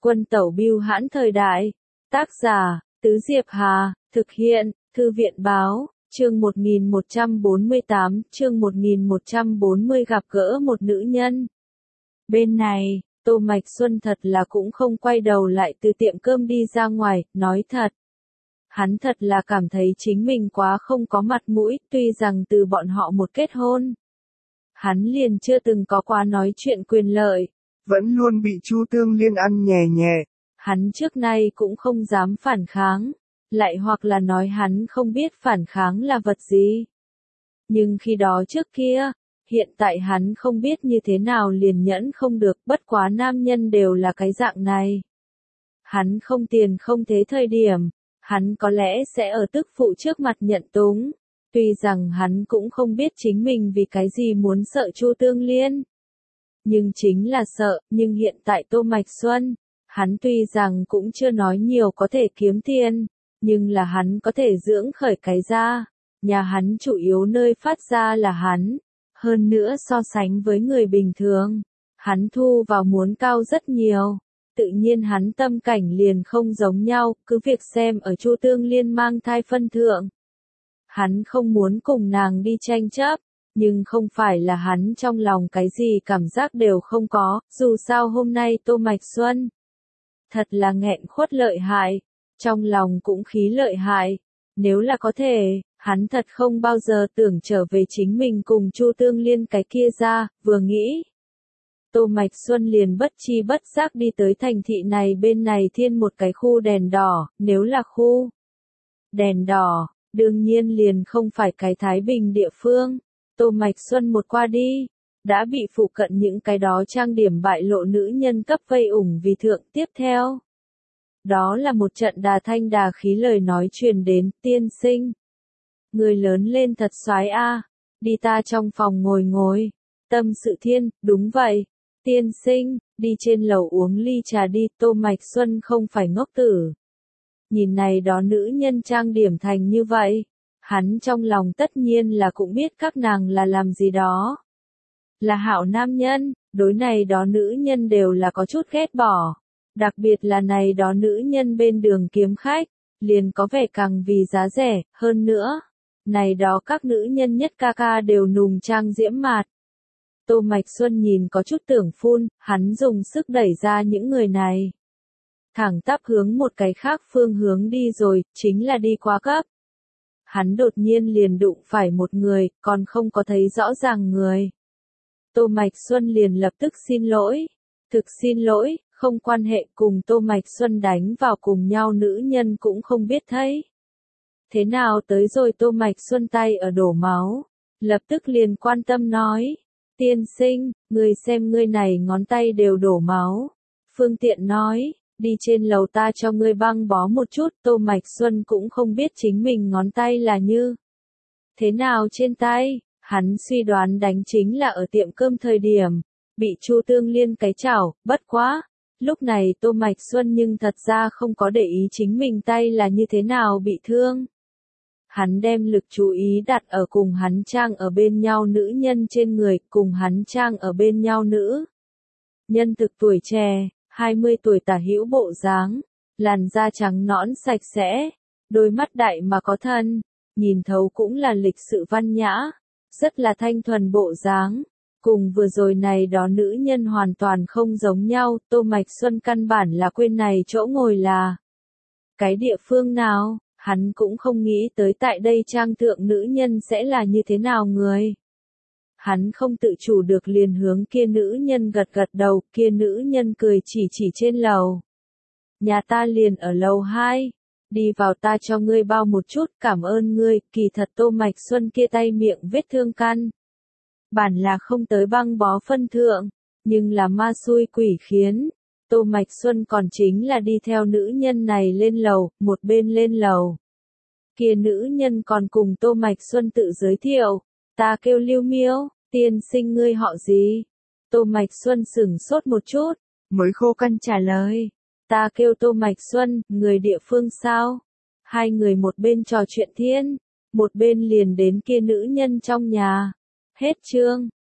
Quân tẩu bưu hãn thời đại. Tác giả, Tứ Diệp Hà, thực hiện, Thư viện báo, chương 1148, chương 1140 gặp gỡ một nữ nhân. Bên này, Tô Mạch Xuân thật là cũng không quay đầu lại từ tiệm cơm đi ra ngoài, nói thật. Hắn thật là cảm thấy chính mình quá không có mặt mũi, tuy rằng từ bọn họ một kết hôn. Hắn liền chưa từng có quá nói chuyện quyền lợi. Vẫn luôn bị Chu Tương Liên ăn nhè nhẹ. Hắn trước nay cũng không dám phản kháng, lại hoặc là nói hắn không biết phản kháng là vật gì. Nhưng khi đó trước kia, hiện tại hắn không biết như thế nào liền nhẫn không được, bất quá nam nhân đều là cái dạng này. Hắn không tiền không thế thời điểm, hắn có lẽ sẽ ở tức phụ trước mặt nhận túng, tuy rằng hắn cũng không biết chính mình vì cái gì muốn sợ Chu Tương Liên. Nhưng chính là sợ, nhưng hiện tại Tô Mạch Xuân, hắn tuy rằng cũng chưa nói nhiều có thể kiếm tiền, nhưng là hắn có thể dưỡng khởi cái ra, nhà hắn chủ yếu nơi phát ra là hắn, hơn nữa so sánh với người bình thường, hắn thu vào muốn cao rất nhiều, tự nhiên hắn tâm cảnh liền không giống nhau, cứ việc xem ở Chu Tương Liên mang thai phân thượng. Hắn không muốn cùng nàng đi tranh chấp. Nhưng không phải là hắn trong lòng cái gì cảm giác đều không có, dù sao hôm nay Tô Mạch Xuân thật là nghẹn khuất lợi hại, trong lòng cũng khí lợi hại, nếu là có thể, hắn thật không bao giờ tưởng trở về chính mình cùng Chu Tương Liên cái kia ra, vừa nghĩ. Tô Mạch Xuân liền bất chi bất giác đi tới thành thị này, bên này thiên một cái khu đèn đỏ, nếu là khu đèn đỏ, đương nhiên liền không phải cái Thái Bình địa phương. Tô Mạch Xuân một qua đi, đã bị phụ cận những cái đó trang điểm bại lộ nữ nhân cấp vây ủng vì thượng. Tiếp theo, đó là một trận đà thanh đà khí lời nói truyền đến, tiên sinh. Người lớn lên thật soái a, đi ta trong phòng ngồi ngồi. Tâm sự thiên, đúng vậy. Tiên sinh, đi trên lầu uống ly trà đi. Tô Mạch Xuân không phải ngốc tử. Nhìn này đó nữ nhân trang điểm thành như vậy. Hắn trong lòng tất nhiên là cũng biết các nàng là làm gì đó. Là hảo nam nhân, đối này đó nữ nhân đều là có chút ghét bỏ. Đặc biệt là này đó nữ nhân bên đường kiếm khách, liền có vẻ càng vì giá rẻ, hơn nữa. Này đó các nữ nhân nhất ca ca đều nùng trang diễm mạt. Tô Mạch Xuân nhìn có chút tưởng phun, hắn dùng sức đẩy ra những người này. Thẳng tắp hướng một cái khác phương hướng đi rồi, chính là đi quá cấp. Hắn đột nhiên liền đụng phải một người, còn không có thấy rõ ràng người. Tô Mạch Xuân liền lập tức xin lỗi. Thực xin lỗi, không quan hệ, cùng Tô Mạch Xuân đánh vào cùng nhau nữ nhân cũng không biết thấy. Thế nào tới rồi Tô Mạch Xuân tay ở đổ máu. Lập tức liền quan tâm nói. Tiên sinh, người xem ngươi này ngón tay đều đổ máu. Phương tiện nói. Đi trên lầu ta cho ngươi băng bó một chút. Tô Mạch Xuân cũng không biết chính mình ngón tay là như thế nào trên tay, hắn suy đoán đánh chính là ở tiệm cơm thời điểm, bị Chu Tương Liên cái chảo, bất quá. Lúc này Tô Mạch Xuân nhưng thật ra không có để ý chính mình tay là như thế nào bị thương. Hắn đem lực chú ý đặt ở cùng hắn trang ở bên nhau nữ nhân trên người, cùng hắn trang ở bên nhau nữ nhân thực tuổi trẻ. 20 tuổi tả hữu bộ dáng, làn da trắng nõn sạch sẽ, đôi mắt đại mà có thân, nhìn thấu cũng là lịch sự văn nhã, rất là thanh thuần bộ dáng. Cùng vừa rồi này đó nữ nhân hoàn toàn không giống nhau, Tô Mạch Xuân căn bản là quên này chỗ ngồi là cái địa phương nào, hắn cũng không nghĩ tới tại đây trang thượng nữ nhân sẽ là như thế nào người. Hắn không tự chủ được liền hướng kia nữ nhân gật gật đầu, kia nữ nhân cười chỉ trên lầu. Nhà ta liền ở lầu 2, đi vào ta cho ngươi bao một chút, cảm ơn ngươi. Kỳ thật Tô Mạch Xuân kia tay miệng vết thương căn. Bản là không tới băng bó phân thượng, nhưng là ma xui quỷ khiến. Tô Mạch Xuân còn chính là đi theo nữ nhân này lên lầu, một bên lên lầu. Kia nữ nhân còn cùng Tô Mạch Xuân tự giới thiệu. Ta kêu Lưu Miêu, tiên sinh ngươi họ gì? Tô Mạch Xuân sửng sốt một chút, mới khô cằn trả lời. Ta kêu Tô Mạch Xuân, người địa phương sao? Hai người một bên trò chuyện thiên, một bên liền đến kia nữ nhân trong nhà. Hết chương.